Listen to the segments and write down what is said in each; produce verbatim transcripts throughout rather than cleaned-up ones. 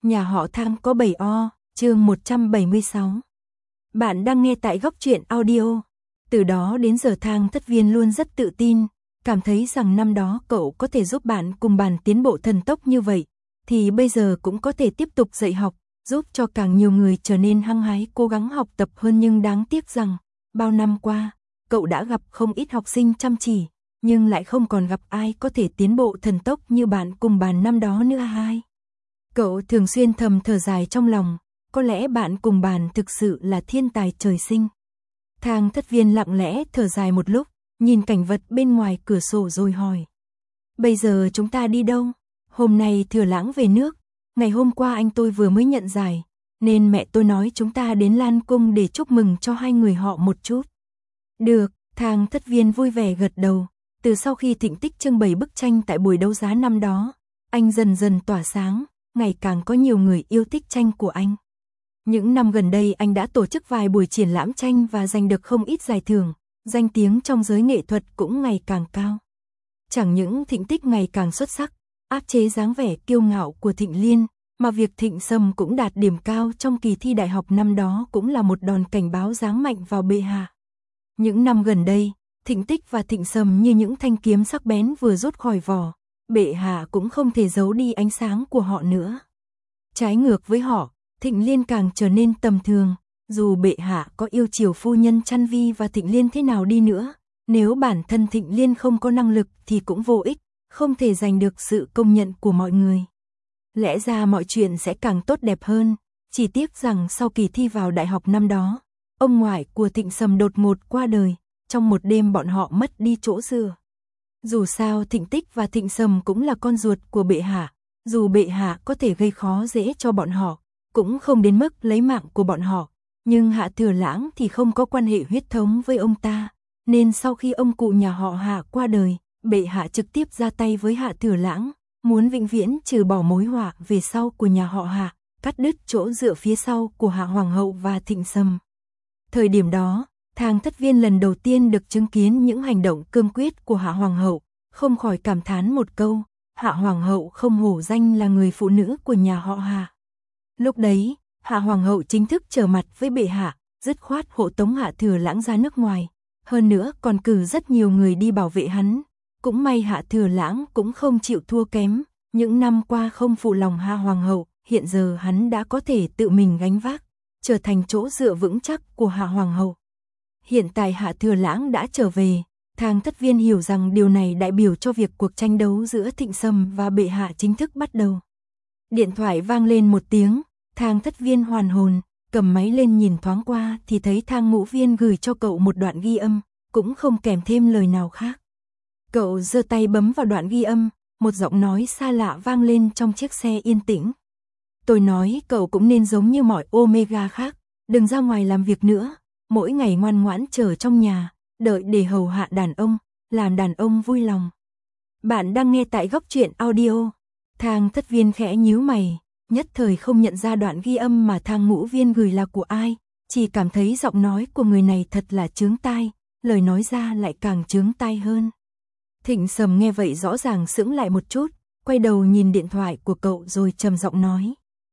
Nhà họ Thang có bảy o, chương một trăm bảy mươi sáu. Bạn đang nghe tại Góc Truyện Audio. Từ đó đến giờ Thang Thất Viên luôn rất tự tin, cảm thấy rằng năm đó cậu có thể giúp bạn cùng bàn tiến bộ thần tốc như vậy, thì bây giờ cũng có thể tiếp tục dạy học, giúp cho càng nhiều người trở nên hăng hái cố gắng học tập hơn. Nhưng đáng tiếc rằng, bao năm qua, cậu đã gặp không ít học sinh chăm chỉ, nhưng lại không còn gặp ai có thể tiến bộ thần tốc như bạn cùng bàn năm đó nữa hai. Cậu thường xuyên thầm thở dài trong lòng, có lẽ bạn cùng bàn thực sự là thiên tài trời sinh. Thang Thất Viên lặng lẽ thở dài một lúc, nhìn cảnh vật bên ngoài cửa sổ rồi hỏi. Bây giờ chúng ta đi đâu? Hôm nay Thừa Lãng về nước, ngày hôm qua anh tôi vừa mới nhận giải, nên mẹ tôi nói chúng ta đến Lan Cung để chúc mừng cho hai người họ một chút. Được, Thang Thất Viên vui vẻ gật đầu. Từ sau khi Thịnh Tích trưng bày bức tranh tại buổi đấu giá năm đó, anh dần dần tỏa sáng, ngày càng có nhiều người yêu thích tranh của anh. Những năm gần đây anh đã tổ chức vài buổi triển lãm tranh và giành được không ít giải thưởng, danh tiếng trong giới nghệ thuật cũng ngày càng cao. Chẳng những Thịnh Tích ngày càng xuất sắc, áp chế dáng vẻ kiêu ngạo của Thịnh Liên, mà việc Thịnh Sâm cũng đạt điểm cao trong kỳ thi đại học năm đó cũng là một đòn cảnh báo giáng mạnh vào bệ hạ. Những năm gần đây, Thịnh Tích và Thịnh Sâm như những thanh kiếm sắc bén vừa rút khỏi vỏ, bệ hạ cũng không thể giấu đi ánh sáng của họ nữa. Trái ngược với họ, Thịnh Liên càng trở nên tầm thường, dù bệ hạ có yêu chiều phu nhân Chăn Vi và Thịnh Liên thế nào đi nữa, nếu bản thân Thịnh Liên không có năng lực thì cũng vô ích, không thể giành được sự công nhận của mọi người. Lẽ ra mọi chuyện sẽ càng tốt đẹp hơn, chỉ tiếc rằng sau kỳ thi vào đại học năm đó, ông ngoại của Thịnh Sâm đột ngột qua đời, trong một đêm bọn họ mất đi chỗ dựa. Dù sao Thịnh Tích và Thịnh Sâm cũng là con ruột của bệ hạ, dù bệ hạ có thể gây khó dễ cho bọn họ, cũng không đến mức lấy mạng của bọn họ, nhưng Hạ Thừa Lãng thì không có quan hệ huyết thống với ông ta, nên sau khi ông cụ nhà họ Hạ qua đời, bệ hạ trực tiếp ra tay với Hạ Thừa Lãng, muốn vĩnh viễn trừ bỏ mối họa về sau của nhà họ Hạ, cắt đứt chỗ dựa phía sau của Hạ Hoàng hậu và Thịnh Sâm. Thời điểm đó, Thang Thất Viên lần đầu tiên được chứng kiến những hành động cương quyết của Hạ Hoàng hậu, không khỏi cảm thán một câu, Hạ Hoàng hậu không hổ danh là người phụ nữ của nhà họ Hạ. Lúc đấy, Hạ Hoàng hậu chính thức trở mặt với bệ hạ, dứt khoát hộ tống Hạ Thừa Lãng ra nước ngoài, hơn nữa còn cử rất nhiều người đi bảo vệ hắn. Cũng may Hạ Thừa Lãng cũng không chịu thua kém, những năm qua không phụ lòng Hạ Hoàng hậu, hiện giờ hắn đã có thể tự mình gánh vác, trở thành chỗ dựa vững chắc của Hạ Hoàng hậu. Hiện tại Hạ Thừa Lãng đã trở về, Thang Thất Viên hiểu rằng điều này đại biểu cho việc cuộc tranh đấu giữa Thịnh Sâm và bệ hạ chính thức bắt đầu. Điện thoại vang lên một tiếng, Thang Thất Viên hoàn hồn, cầm máy lên nhìn thoáng qua thì thấy Thang Ngũ Viên gửi cho cậu một đoạn ghi âm, cũng không kèm thêm lời nào khác. Cậu giơ tay bấm vào đoạn ghi âm, một giọng nói xa lạ vang lên trong chiếc xe yên tĩnh. Tôi nói cậu cũng nên giống như mọi Omega khác, đừng ra ngoài làm việc nữa, mỗi ngày ngoan ngoãn chờ trong nhà, đợi để hầu hạ đàn ông, làm đàn ông vui lòng. Bạn đang nghe tại Góc Truyện Audio. Thang Thất Viên khẽ nhíu mày, nhất thời không nhận ra đoạn ghi âm mà Thang Ngũ Viên gửi là của ai, chỉ cảm thấy giọng nói của người này thật là chướng tai, lời nói ra lại càng chướng tai hơn. Thịnh Sâm nghe vậy rõ ràng sững lại một chút, quay đầu nhìn điện thoại của cậu rồi trầm giọng nói.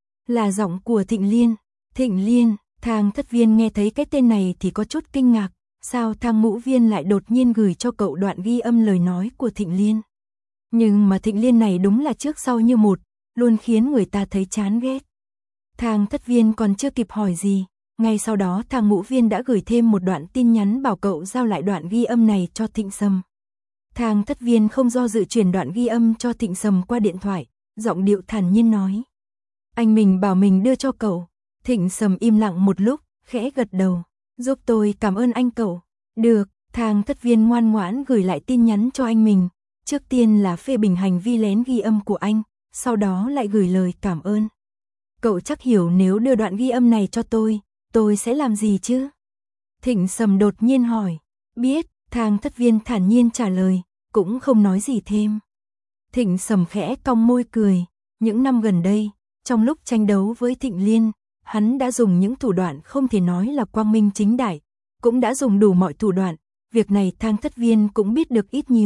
Là giọng của Thịnh Liên. Thịnh Liên, Thang Thất Viên nghe thấy cái tên này thì có chút kinh ngạc, sao Thang Ngũ Viên lại đột nhiên gửi cho cậu đoạn ghi âm lời nói của Thịnh Liên. Nhưng mà Thịnh Liên này đúng là trước sau như một, luôn khiến người ta thấy chán ghét. Thang Thất Viên còn chưa kịp hỏi gì, ngay sau đó Thang Ngũ Viên đã gửi thêm một đoạn tin nhắn bảo cậu giao lại đoạn ghi âm này cho Thịnh Sâm. Thang Thất Viên không do dự chuyển đoạn ghi âm cho Thịnh Sâm qua điện thoại, giọng điệu thản nhiên nói. Anh mình bảo mình đưa cho cậu. Thịnh Sâm im lặng một lúc, khẽ gật đầu. Giúp tôi cảm ơn anh cậu. Được, Thang Thất Viên ngoan ngoãn gửi lại tin nhắn cho anh mình. Trước tiên là phê bình hành vi lén ghi âm của anh, sau đó lại gửi lời cảm ơn. Cậu chắc hiểu nếu đưa đoạn ghi âm này cho tôi, tôi sẽ làm gì chứ? Thịnh Sâm đột nhiên hỏi. Biết, Thang Thất Viên thản nhiên trả lời, cũng không nói gì thêm. Thịnh Sâm khẽ cong môi cười, những năm gần đây, trong lúc tranh đấu với Thịnh Liên, hắn đã dùng những thủ đoạn không thể nói là quang minh chính đại, cũng đã dùng đủ mọi thủ đoạn, việc này Thang Thất Viên cũng biết được ít nhiều,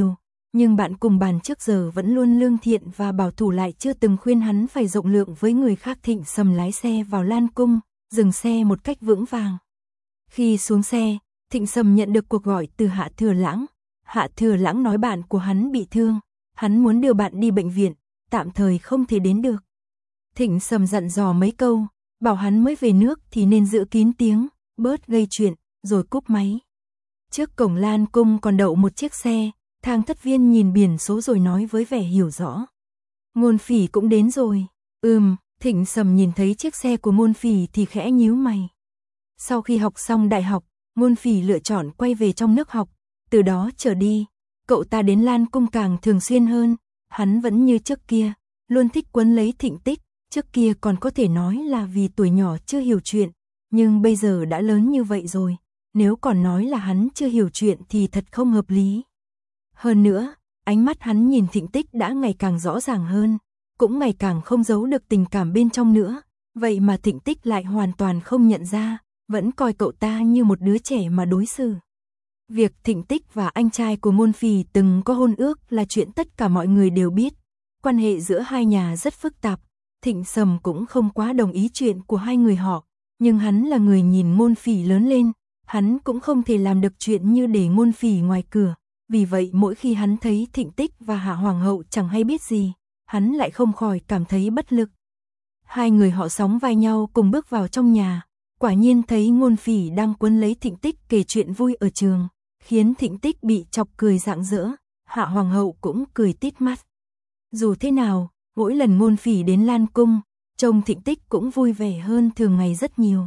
nhưng bạn cùng bàn trước giờ vẫn luôn lương thiện và bảo thủ lại chưa từng khuyên hắn phải rộng lượng với người khác. Thịnh Sầm lái xe vào Lan Cung, dừng xe một cách vững vàng. Khi xuống xe, Thịnh Sầm nhận được cuộc gọi từ Hạ Thừa Lãng. Hạ Thừa Lãng nói bạn của hắn bị thương, hắn muốn đưa bạn đi bệnh viện, tạm thời không thể đến được. Thịnh Sầm dặn dò mấy câu, bảo hắn mới về nước thì nên giữ kín tiếng, bớt gây chuyện, rồi cúp máy. Trước cổng Lan Cung còn đậu một chiếc xe, Thang Thất Viên nhìn biển số rồi nói với vẻ hiểu rõ. Ngôn Phỉ cũng đến rồi. Ừm, Thịnh Sầm nhìn thấy chiếc xe của Ngôn Phỉ thì khẽ nhíu mày. Sau khi học xong đại học, Ngôn Phỉ lựa chọn quay về trong nước học, từ đó trở đi, cậu ta đến Lan Cung càng thường xuyên hơn, hắn vẫn như trước kia, luôn thích quấn lấy Thịnh Tích, trước kia còn có thể nói là vì tuổi nhỏ chưa hiểu chuyện, nhưng bây giờ đã lớn như vậy rồi, nếu còn nói là hắn chưa hiểu chuyện thì thật không hợp lý. Hơn nữa, ánh mắt hắn nhìn Thịnh Tích đã ngày càng rõ ràng hơn, cũng ngày càng không giấu được tình cảm bên trong nữa, vậy mà Thịnh Tích lại hoàn toàn không nhận ra, vẫn coi cậu ta như một đứa trẻ mà đối xử. Việc Thịnh Tích và anh trai của Ngôn Phỉ từng có hôn ước là chuyện tất cả mọi người đều biết, quan hệ giữa hai nhà rất phức tạp, Thịnh Sầm cũng không quá đồng ý chuyện của hai người họ, nhưng hắn là người nhìn Ngôn Phỉ lớn lên, hắn cũng không thể làm được chuyện như để Ngôn Phỉ ngoài cửa, vì vậy mỗi khi hắn thấy Thịnh Tích và Hạ Hoàng hậu chẳng hay biết gì, hắn lại không khỏi cảm thấy bất lực. Hai người họ sóng vai nhau cùng bước vào trong nhà, quả nhiên thấy Ngôn Phỉ đang quấn lấy Thịnh Tích kể chuyện vui ở trường, khiến Thịnh Tích bị chọc cười rạng rỡ, Hạ Hoàng hậu cũng cười tít mắt. Dù thế nào, mỗi lần Ngôn Phỉ đến Lan Cung, trông Thịnh Tích cũng vui vẻ hơn thường ngày rất nhiều.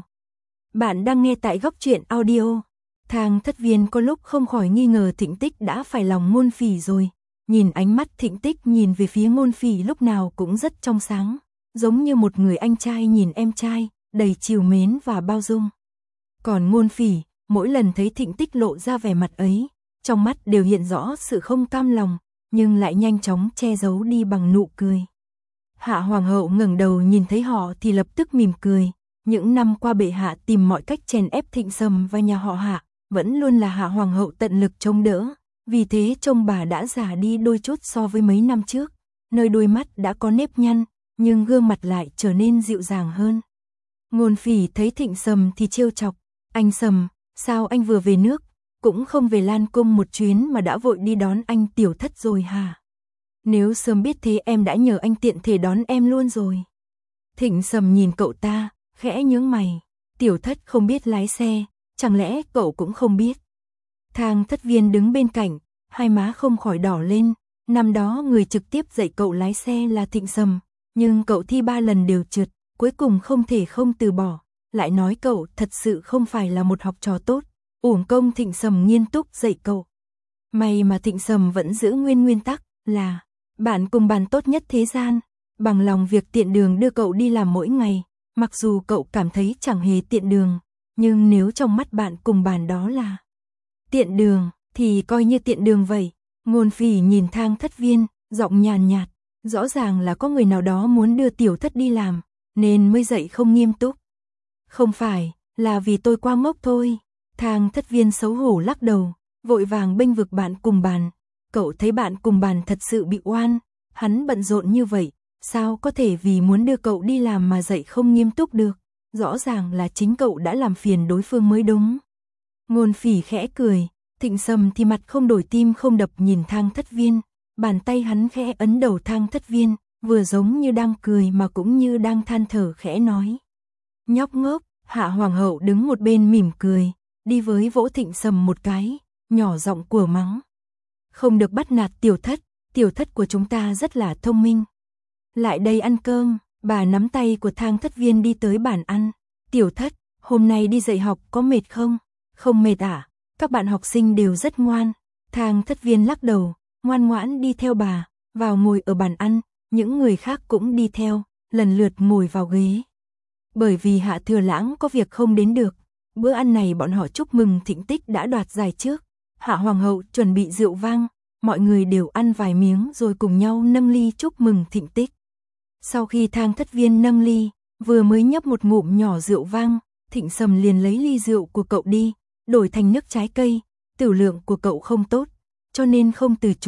Bạn đang nghe tại Góc Truyện Audio. Thang Thất Viên có lúc không khỏi nghi ngờ Thịnh Tích đã phải lòng Ngôn Phỉ rồi, nhìn ánh mắt Thịnh Tích nhìn về phía Ngôn Phỉ lúc nào cũng rất trong sáng, giống như một người anh trai nhìn em trai, đầy trìu mến và bao dung. Còn Ngôn Phỉ, mỗi lần thấy Thịnh Tích lộ ra vẻ mặt ấy, trong mắt đều hiện rõ sự không cam lòng, nhưng lại nhanh chóng che giấu đi bằng nụ cười. Hạ Hoàng hậu ngẩng đầu nhìn thấy họ thì lập tức mỉm cười, những năm qua bệ hạ tìm mọi cách chèn ép Thịnh Sầm và nhà họ Hạ, vẫn luôn là Hạ Hoàng hậu tận lực chống đỡ, vì thế trông bà đã già đi đôi chút so với mấy năm trước, nơi đôi mắt đã có nếp nhăn, nhưng gương mặt lại trở nên dịu dàng hơn. Ngôn Phỉ thấy Thịnh Sầm thì trêu chọc, anh Sầm, sao anh vừa về nước, cũng không về Lan Cung một chuyến mà đã vội đi đón anh Tiểu Thất rồi hả? Nếu sớm biết thế em đã nhờ anh tiện thể đón em luôn rồi. Thịnh Sầm nhìn cậu ta, khẽ nhướng mày, Tiểu Thất không biết lái xe, chẳng lẽ cậu cũng không biết? Thang Thất Viên đứng bên cạnh, hai má không khỏi đỏ lên, năm đó người trực tiếp dạy cậu lái xe là Thịnh Sầm, nhưng cậu thi ba lần đều trượt, cuối cùng không thể không từ bỏ, lại nói cậu thật sự không phải là một học trò tốt, uổng công Thịnh Sầm nghiêm túc dạy cậu. May mà Thịnh Sầm vẫn giữ nguyên nguyên tắc là bạn cùng bàn tốt nhất thế gian, bằng lòng việc tiện đường đưa cậu đi làm mỗi ngày, mặc dù cậu cảm thấy chẳng hề tiện đường, nhưng nếu trong mắt bạn cùng bàn đó là tiện đường, thì coi như tiện đường vậy. Ngôn Phỉ nhìn Thang Thất Viên, giọng nhàn nhạt, rõ ràng là có người nào đó muốn đưa Tiểu Thất đi làm, nên mới dạy không nghiêm túc. Không phải, là vì tôi quá ngốc thôi. Thang Thất Viên xấu hổ lắc đầu, vội vàng bênh vực bạn cùng bàn. Cậu thấy bạn cùng bàn thật sự bị oan, hắn bận rộn như vậy, sao có thể vì muốn đưa cậu đi làm mà dạy không nghiêm túc được, rõ ràng là chính cậu đã làm phiền đối phương mới đúng. Ngôn Phỉ khẽ cười, Thịnh Sầm thì mặt không đổi tim không đập nhìn Thang Thất Viên, bàn tay hắn khẽ ấn đầu Thang Thất Viên, vừa giống như đang cười mà cũng như đang than thở khẽ nói. Nhóc ngốc. Hạ Hoàng hậu đứng một bên mỉm cười, đi với vỗ Thịnh Sầm một cái, nhỏ giọng của mắng. Không được bắt nạt Tiểu Thất, Tiểu Thất của chúng ta rất là thông minh. Lại đây ăn cơm, bà nắm tay của Thang Thất Viên đi tới bàn ăn. Tiểu Thất, hôm nay đi dạy học có mệt không? Không mệt à? Các bạn học sinh đều rất ngoan. Thang Thất Viên lắc đầu, ngoan ngoãn đi theo bà, vào ngồi ở bàn ăn, những người khác cũng đi theo, lần lượt ngồi vào ghế. Bởi vì Hạ Thừa Lãng có việc không đến được, bữa ăn này bọn họ chúc mừng Thịnh Tích đã đoạt giải trước. Hạ Hoàng hậu chuẩn bị rượu vang, mọi người đều ăn vài miếng rồi cùng nhau nâng ly chúc mừng Thịnh Tích. Sau khi Thang Thất Viên nâng ly, vừa mới nhấp một ngụm nhỏ rượu vang, Thịnh Sầm liền lấy ly rượu của cậu đi, đổi thành nước trái cây, tiểu lượng của cậu không tốt, cho nên không từ chối,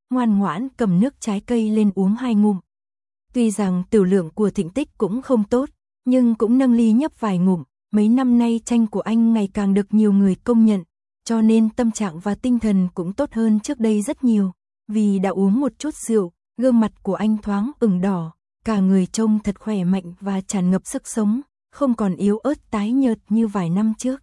ngoan ngoãn cầm nước trái cây lên uống hai ngụm. Tuy rằng tiểu lượng của Thịnh Tích cũng không tốt, nhưng cũng nâng ly nhấp vài ngụm, mấy năm nay tranh của anh ngày càng được nhiều người công nhận, cho nên tâm trạng và tinh thần cũng tốt hơn trước đây rất nhiều, vì đã uống một chút rượu, gương mặt của anh thoáng ửng đỏ, cả người trông thật khỏe mạnh và tràn ngập sức sống, không còn yếu ớt tái nhợt như vài năm trước.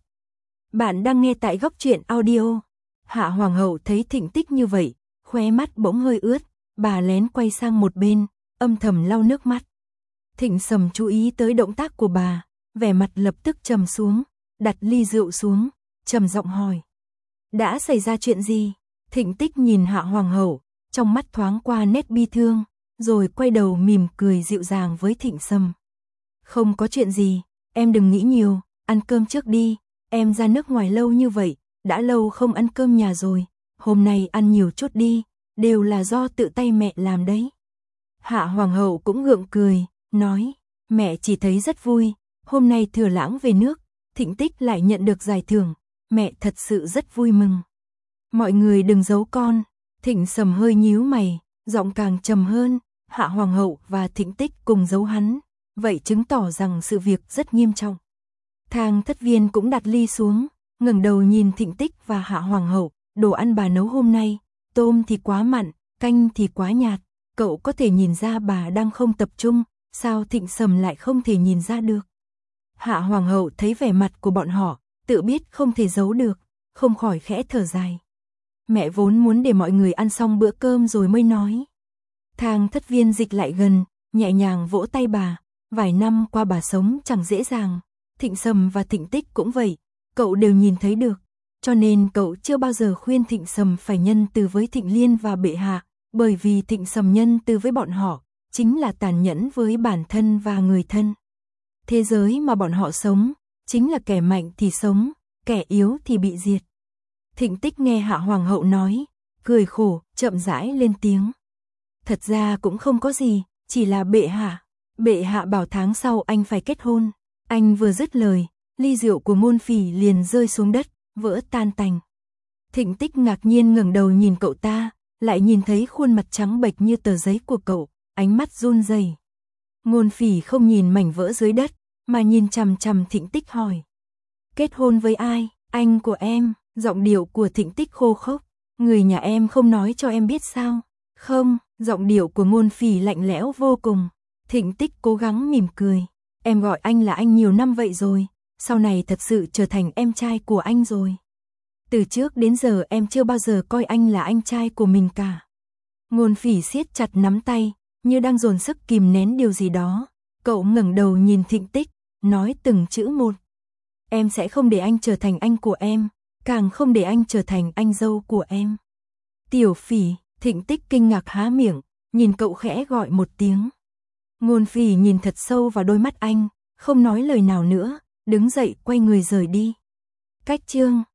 Bạn đang nghe tại Góc Truyện Audio. Hạ Hoàng hậu thấy Thịnh Tích như vậy, khóe mắt bỗng hơi ướt, bà lén quay sang một bên, âm thầm lau nước mắt. Thịnh Sầm chú ý tới động tác của bà, vẻ mặt lập tức trầm xuống, đặt ly rượu xuống, trầm giọng hỏi. Đã xảy ra chuyện gì? Thịnh Tích nhìn Hạ Hoàng hậu, trong mắt thoáng qua nét bi thương, rồi quay đầu mỉm cười dịu dàng với Thịnh Sầm. Không có chuyện gì, em đừng nghĩ nhiều, ăn cơm trước đi, em ra nước ngoài lâu như vậy, đã lâu không ăn cơm nhà rồi, hôm nay ăn nhiều chút đi, đều là do tự tay mẹ làm đấy. Hạ Hoàng hậu cũng gượng cười, nói, mẹ chỉ thấy rất vui, hôm nay Thừa Lãng về nước, Thịnh Tích lại nhận được giải thưởng, mẹ thật sự rất vui mừng. Mọi người đừng giấu con. Thịnh Sầm hơi nhíu mày, giọng càng trầm hơn, Hạ Hoàng hậu và Thịnh Tích cùng giấu hắn, vậy chứng tỏ rằng sự việc rất nghiêm trọng. Thang Thất Viên cũng đặt ly xuống, ngẩng đầu nhìn Thịnh Tích và Hạ Hoàng hậu, đồ ăn bà nấu hôm nay, tôm thì quá mặn, canh thì quá nhạt, cậu có thể nhìn ra bà đang không tập trung, sao Thịnh Sầm lại không thể nhìn ra được. Hạ Hoàng hậu thấy vẻ mặt của bọn họ, tự biết không thể giấu được, không khỏi khẽ thở dài. Mẹ vốn muốn để mọi người ăn xong bữa cơm rồi mới nói. Thang Thất Viên dịch lại gần, nhẹ nhàng vỗ tay bà, vài năm qua bà sống chẳng dễ dàng, Thịnh Sầm và Thịnh Tích cũng vậy, cậu đều nhìn thấy được, cho nên cậu chưa bao giờ khuyên Thịnh Sầm phải nhân từ với Thịnh Liên và bệ hạ, bởi vì Thịnh Sầm nhân từ với bọn họ, chính là tàn nhẫn với bản thân và người thân. Thế giới mà bọn họ sống, chính là kẻ mạnh thì sống, kẻ yếu thì bị diệt. Thịnh Tích nghe Hạ Hoàng hậu nói, cười khổ, chậm rãi lên tiếng. Thật ra cũng không có gì, chỉ là bệ hạ. Bệ hạ bảo tháng sau anh phải kết hôn. Anh vừa dứt lời, ly rượu của Ngôn Phỉ liền rơi xuống đất, vỡ tan tành. Thịnh Tích ngạc nhiên ngẩng đầu nhìn cậu ta, lại nhìn thấy khuôn mặt trắng bệch như tờ giấy của cậu, ánh mắt run rẩy. Ngôn Phỉ không nhìn mảnh vỡ dưới đất, mà nhìn chằm chằm Thịnh Tích hỏi. Kết hôn với ai? Anh của em. Giọng điệu của Thịnh Tích khô khốc. Người nhà em không nói cho em biết sao? Không, giọng điệu của Ngôn Phỉ lạnh lẽo vô cùng. Thịnh Tích cố gắng mỉm cười. Em gọi anh là anh nhiều năm vậy rồi, sau này thật sự trở thành em trai của anh rồi. Từ trước đến giờ em chưa bao giờ coi anh là anh trai của mình cả. Ngôn Phỉ siết chặt nắm tay, như đang dồn sức kìm nén điều gì đó. Cậu ngẩng đầu nhìn Thịnh Tích, nói từng chữ một. Em sẽ không để anh trở thành anh của em, càng không để anh trở thành anh dâu của em. Tiểu Phỉ. Thịnh Tích kinh ngạc há miệng, nhìn cậu khẽ gọi một tiếng. Ngôn Phỉ nhìn thật sâu vào đôi mắt anh, không nói lời nào nữa, đứng dậy quay người rời đi. Cách chương